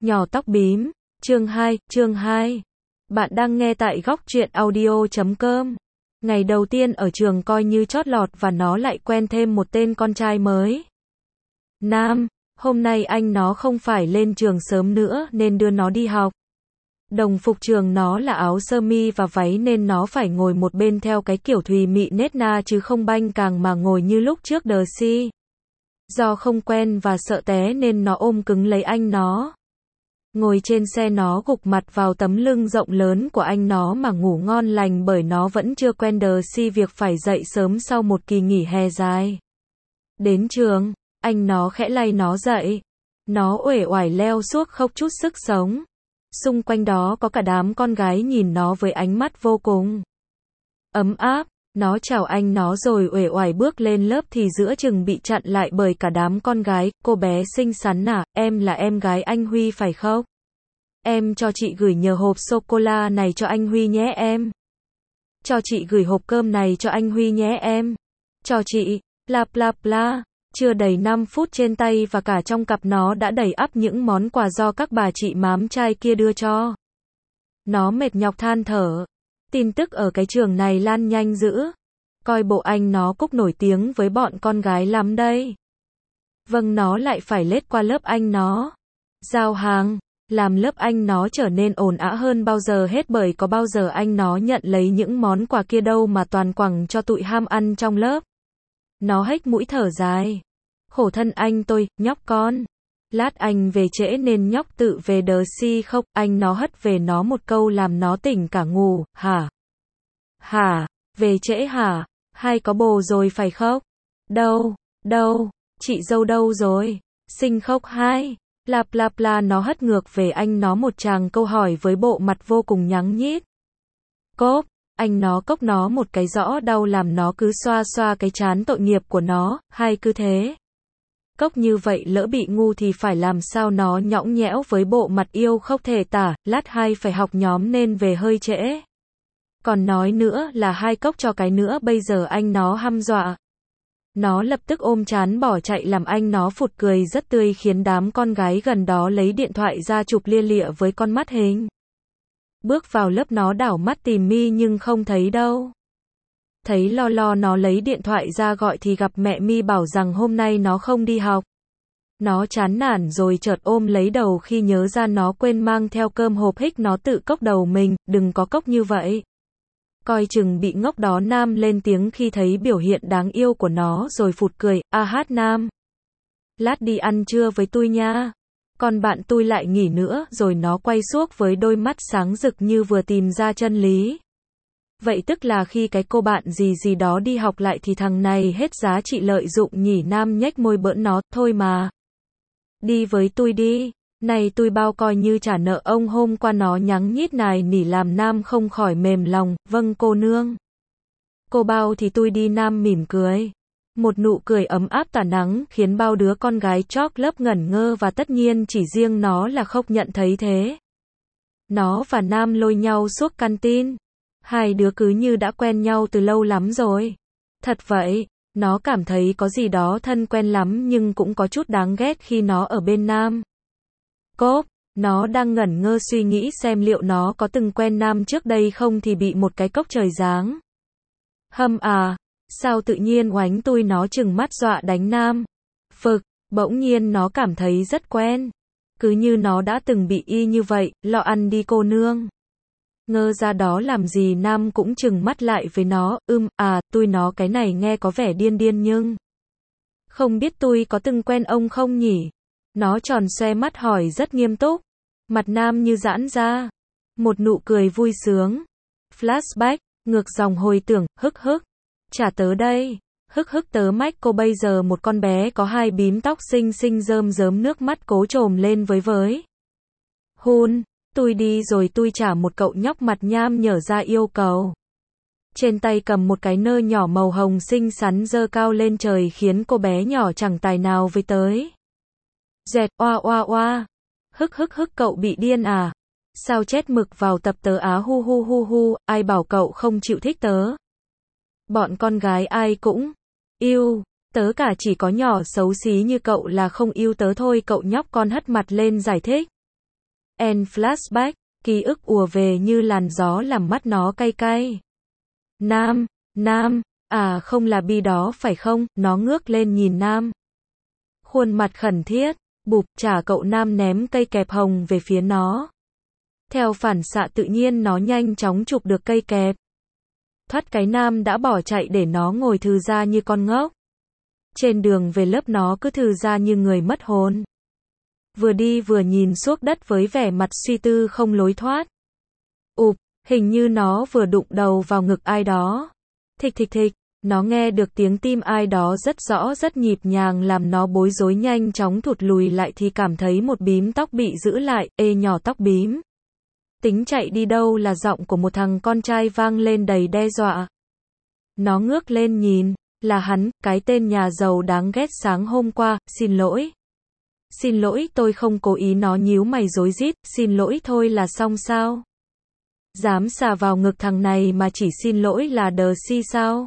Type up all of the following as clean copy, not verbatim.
Nhỏ tóc bím, chương 2. Bạn đang nghe tại góc truyện audio.com. Ngày đầu tiên ở trường coi như chót lọt và nó lại quen thêm một tên con trai mới. Nam, hôm nay anh nó không phải lên trường sớm nữa nên đưa nó đi học. Đồng phục trường nó là áo sơ mi và váy nên nó phải ngồi một bên theo cái kiểu thùy mị nết na chứ không banh càng mà ngồi như lúc trước đờ si. Do không quen và sợ té nên nó ôm cứng lấy anh nó. Ngồi trên xe nó gục mặt vào tấm lưng rộng lớn của anh nó mà ngủ ngon lành bởi nó vẫn chưa quen đờ si việc phải dậy sớm sau một kỳ nghỉ hè dài. Đến trường, anh nó khẽ lay nó dậy. Nó uể oải leo suốt không chút sức sống. Xung quanh đó có cả đám con gái nhìn nó với ánh mắt vô cùng ấm áp. Nó chào anh nó rồi uể oải bước lên lớp thì giữa chừng bị chặn lại bởi cả đám con gái. Cô bé xinh xắn à, em là em gái anh Huy phải không? Em cho chị gửi nhờ hộp sô-cô-la này cho anh Huy nhé em. Cho chị gửi hộp cơm này cho anh Huy nhé em. Cho chị, bla bla bla. Chưa đầy 5 phút trên tay và cả trong cặp nó đã đầy ắp những món quà do các bà chị mám trai kia đưa cho. Nó mệt nhọc than thở. Tin tức ở cái trường này lan nhanh dữ. Coi bộ anh nó Cúc nổi tiếng với bọn con gái lắm đây. Vâng, nó lại phải lết qua lớp anh nó. Giao hàng, làm lớp anh nó trở nên ồn ào hơn bao giờ hết bởi có bao giờ anh nó nhận lấy những món quà kia đâu mà toàn quẳng cho tụi ham ăn trong lớp. Nó hếch mũi thở dài. Khổ thân anh tôi, nhóc con. Lát anh về trễ nên nhóc tự về đờ si không, anh nó hất về nó một câu làm nó tỉnh cả ngủ. Hả? Hả? Về trễ hả? Hay có bồ rồi phải không? Đâu? Chị dâu đâu rồi? Xinh khóc hai. Bla bla bla. Nó hất ngược về anh nó một tràng câu hỏi với bộ mặt vô cùng nhắng nhít. Cốp, anh nó cốc nó một cái rõ đau làm nó cứ xoa xoa cái trán tội nghiệp của nó, hay cứ thế. Cốc như vậy lỡ bị ngu thì phải làm sao? Nó nhõng nhẽo với bộ mặt yêu không thể tả, lát hai phải học nhóm nên về hơi trễ. Còn nói nữa là hai cốc cho cái nữa bây giờ anh nó hăm dọa. Nó lập tức ôm trán bỏ chạy làm anh nó phụt cười rất tươi khiến đám con gái gần đó lấy điện thoại ra chụp lia lịa với con mắt hình. Bước vào lớp nó đảo mắt tìm Mi nhưng không thấy đâu. Thấy lo lo nó lấy điện thoại ra gọi thì gặp mẹ Mi bảo rằng hôm nay nó không đi học. Nó chán nản rồi chợt ôm lấy đầu khi nhớ ra nó quên mang theo cơm hộp hích nó tự cốc đầu mình, đừng có cốc như vậy. Coi chừng bị ngốc đó. Nam lên tiếng khi thấy biểu hiện đáng yêu của nó rồi phụt cười, hát Nam. Lát đi ăn trưa với tôi nha. Còn bạn tôi lại nghỉ nữa rồi nó quay suốt với đôi mắt sáng rực như vừa tìm ra chân lý. Vậy tức là khi cái cô bạn gì đó đi học lại thì thằng này hết giá trị lợi dụng nhỉ? Nam nhếch môi bỡn nó, thôi mà. Đi với tôi đi, này tôi bao coi như trả nợ ông hôm qua. Nó nhắng nhít nài nỉ làm Nam không khỏi mềm lòng, vâng cô nương. Cô bao thì tôi đi. Nam mỉm cười. Một nụ cười ấm áp tỏa nắng khiến bao đứa con gái chóp lớp ngẩn ngơ và tất nhiên chỉ riêng nó là không nhận thấy thế. Nó và Nam lôi nhau suốt canteen. Hai đứa cứ như đã quen nhau từ lâu lắm rồi. Thật vậy, nó cảm thấy có gì đó thân quen lắm nhưng cũng có chút đáng ghét khi nó ở bên Nam. Cốp, nó đang ngẩn ngơ suy nghĩ xem liệu nó có từng quen Nam trước đây không thì bị một cái cốc trời giáng. Hâm à, sao tự nhiên oánh tôi? Nó trừng mắt dọa đánh Nam. Phực, bỗng nhiên nó cảm thấy rất quen. Cứ như nó đã từng bị y như vậy, lo ăn đi cô nương. Ngơ ra đó làm gì? Nam cũng trừng mắt lại với nó, tôi nó cái này nghe có vẻ điên điên nhưng. Không biết tôi có từng quen ông không nhỉ? Nó tròn xoe mắt hỏi rất nghiêm túc. Mặt Nam như giãn ra. Một nụ cười vui sướng. Flashback, ngược dòng hồi tưởng, hức. Chả tớ đây. Hức tớ mách cô bây giờ một con bé có hai bím tóc xinh xinh rơm rớm nước mắt cố trồm lên với. Hun. Tôi đi rồi tôi trả một cậu nhóc mặt nham nhở ra yêu cầu. Trên tay cầm một cái nơ nhỏ màu hồng xinh xắn giơ cao lên trời khiến cô bé nhỏ chẳng tài nào với tới. Dẹt oa. Hức cậu bị điên à? Sao chết mực vào tập tớ á? Hu, ai bảo cậu không chịu thích tớ? Bọn con gái ai cũng yêu tớ cả, chỉ có nhỏ xấu xí như cậu là không yêu tớ thôi. Cậu nhóc con hất mặt lên giải thích. En flashback, ký ức ùa về như làn gió làm mắt nó cay cay. Nam, không là Bi đó phải không? Nó ngước lên nhìn Nam. Khuôn mặt khẩn thiết, bụp, trả cậu. Nam ném cây kẹp hồng về phía nó. Theo phản xạ tự nhiên nó nhanh chóng chụp được cây kẹp. Thoát cái Nam đã bỏ chạy để nó ngồi thư ra như con ngốc. Trên đường về lớp nó cứ thư ra như người mất hồn. Vừa đi vừa nhìn xuống đất với vẻ mặt suy tư không lối thoát. Hình như nó vừa đụng đầu vào ngực ai đó. Thịch thịch thịch, nó nghe được tiếng tim ai đó rất rõ rất nhịp nhàng làm nó bối rối nhanh chóng thụt lùi lại thì cảm thấy một bím tóc bị giữ lại. Ê nhỏ tóc bím. Tính chạy đi đâu? Là giọng của một thằng con trai vang lên đầy đe dọa. Nó ngước lên nhìn, là hắn, cái tên nhà giàu đáng ghét sáng hôm qua. Xin lỗi. Xin lỗi, tôi không cố ý. Nó nhíu mày rối rít. Xin lỗi thôi là xong sao? Dám xà vào ngực thằng này mà chỉ xin lỗi là đờ si sao?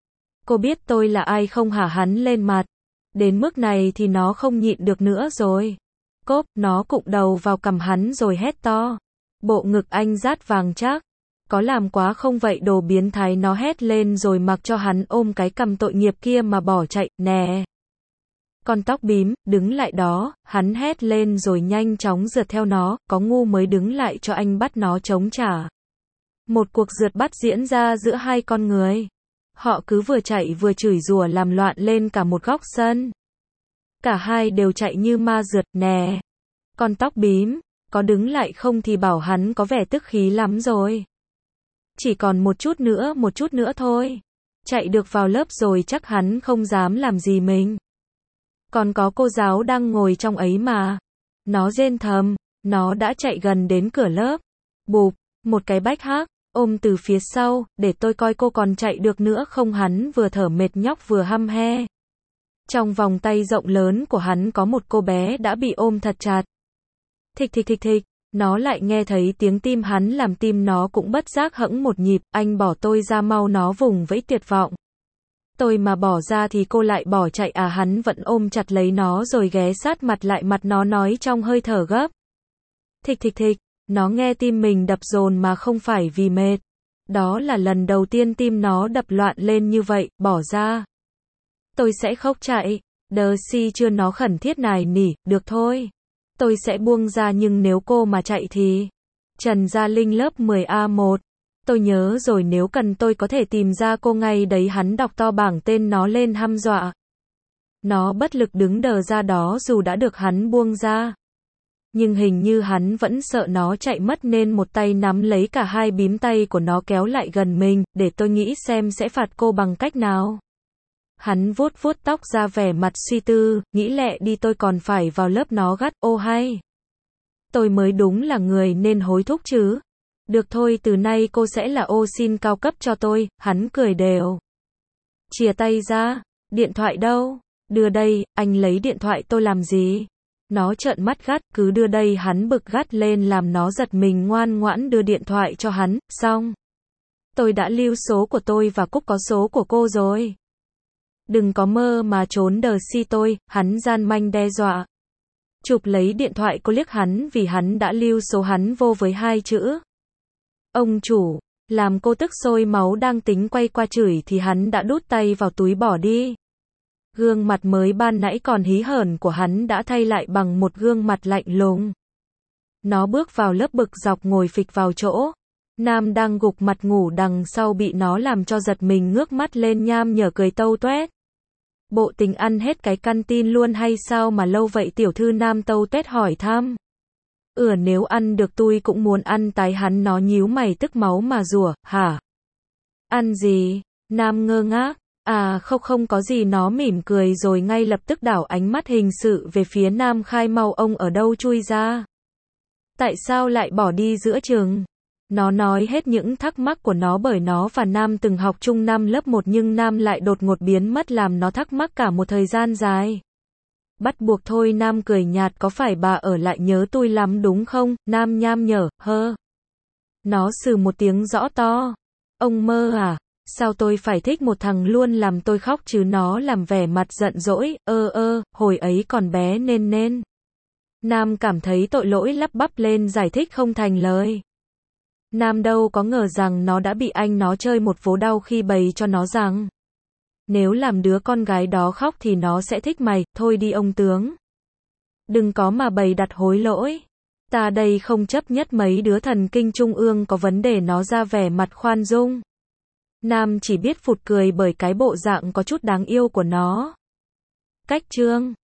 Cô biết tôi là ai không hả? Hắn lên mặt. Đến mức này thì nó không nhịn được nữa rồi. Cốp, nó cụng đầu vào cằm hắn rồi hét to. Bộ ngực anh rát vàng chắc. Có làm quá không vậy đồ biến thái? Nó hét lên rồi mặc cho hắn ôm cái cằm tội nghiệp kia mà bỏ chạy. Nè! Con tóc bím, đứng lại đó, hắn hét lên rồi nhanh chóng rượt theo nó, có ngu mới đứng lại cho anh bắt nó chống trả. Một cuộc rượt bắt diễn ra giữa hai con người. Họ cứ vừa chạy vừa chửi rủa làm loạn lên cả một góc sân. Cả hai đều chạy như ma rượt. Nè! Con tóc bím, có đứng lại không thì bảo hắn có vẻ tức khí lắm rồi. Chỉ còn một chút nữa thôi. Chạy được vào lớp rồi chắc hắn không dám làm gì mình. Còn có cô giáo đang ngồi trong ấy mà. Nó rên thầm, nó đã chạy gần đến cửa lớp. Bụp, một cái bách hác, ôm từ phía sau, để tôi coi cô còn chạy được nữa không. Hắn vừa thở mệt nhóc vừa hăm he. Trong vòng tay rộng lớn của hắn có một cô bé đã bị ôm thật chặt. Thịch thịch thịch thịch, nó lại nghe thấy tiếng tim hắn làm tim nó cũng bất giác hẫng một nhịp. Anh bỏ tôi ra mau, nó vùng vẫy tuyệt vọng. Tôi mà bỏ ra thì cô lại bỏ chạy à? Hắn vẫn ôm chặt lấy nó rồi ghé sát mặt lại mặt nó nói trong hơi thở gấp. Thịch thịch thịch, nó nghe tim mình đập dồn mà không phải vì mệt. Đó là lần đầu tiên tim nó đập loạn lên như vậy. Bỏ ra. Tôi sẽ khóc chạy. Đờ si chưa? Nó khẩn thiết nài nỉ. Được thôi. Tôi sẽ buông ra nhưng nếu cô mà chạy thì. Trần Gia Linh lớp 10A1. Tôi nhớ rồi, nếu cần tôi có thể tìm ra cô ngay đấy. Hắn đọc to bảng tên nó lên hăm dọa. Nó bất lực đứng đờ ra đó dù đã được hắn buông ra. Nhưng hình như hắn vẫn sợ nó chạy mất nên một tay nắm lấy cả hai bím tay của nó kéo lại gần mình, để tôi nghĩ xem sẽ phạt cô bằng cách nào. Hắn vuốt vuốt tóc ra vẻ mặt suy tư, nghĩ lẹ đi tôi còn phải vào lớp. Nó gắt, ô hay. Tôi mới đúng là người nên hối thúc chứ. Được thôi, từ nay cô sẽ là ô sin cao cấp cho tôi. Hắn cười đều. Chìa tay ra. Điện thoại đâu? Đưa đây. Anh lấy điện thoại tôi làm gì? Nó trợn mắt gắt, cứ đưa đây. Hắn bực gắt lên làm nó giật mình ngoan ngoãn đưa điện thoại cho hắn. Xong. Tôi đã lưu số của tôi và Cúc có số của cô rồi. Đừng có mơ mà trốn đờ si tôi. Hắn gian manh đe dọa. Chụp lấy điện thoại cô liếc hắn vì hắn đã lưu số hắn vô với hai chữ. Ông chủ, làm cô tức sôi máu, đang tính quay qua chửi thì hắn đã đút tay vào túi bỏ đi. Gương mặt mới ban nãy còn hí hởn của hắn đã thay lại bằng một gương mặt lạnh lùng. Nó bước vào lớp bực dọc ngồi phịch vào chỗ. Nam đang gục mặt ngủ đằng sau bị nó làm cho giật mình ngước mắt lên nham nhở cười tâu toét. Bộ tình ăn hết cái canteen luôn hay sao mà lâu vậy tiểu thư? Nam tâu toét hỏi thăm. Nếu ăn được tôi cũng muốn ăn tái. Hắn nó nhíu mày tức máu mà rủa, hả? Ăn gì? Nam ngơ ngác. Không có gì. Nó mỉm cười rồi ngay lập tức đảo ánh mắt hình sự về phía Nam. Khai mau, ông ở đâu chui ra? Tại sao lại bỏ đi giữa chừng? Nó nói hết những thắc mắc của nó bởi nó và Nam từng học chung năm lớp 1 nhưng Nam lại đột ngột biến mất làm nó thắc mắc cả một thời gian dài. Bắt buộc thôi. Nam cười nhạt, có phải bà ở lại nhớ tôi lắm đúng không? Nam nham nhở, hơ. Nó sừ một tiếng rõ to. Ông mơ à? Sao tôi phải thích một thằng luôn làm tôi khóc chứ? Nó làm vẻ mặt giận dỗi, hồi ấy còn bé nên. Nam cảm thấy tội lỗi lắp bắp lên giải thích không thành lời. Nam đâu có ngờ rằng nó đã bị anh nó chơi một vố đau khi bày cho nó rằng nếu làm đứa con gái đó khóc thì nó sẽ thích mày, thôi đi ông tướng. Đừng có mà bày đặt hối lỗi. Ta đây không chấp nhất mấy đứa thần kinh trung ương có vấn đề nó ra vẻ mặt khoan dung. Nam chỉ biết phụt cười bởi cái bộ dạng có chút đáng yêu của nó. Cách chương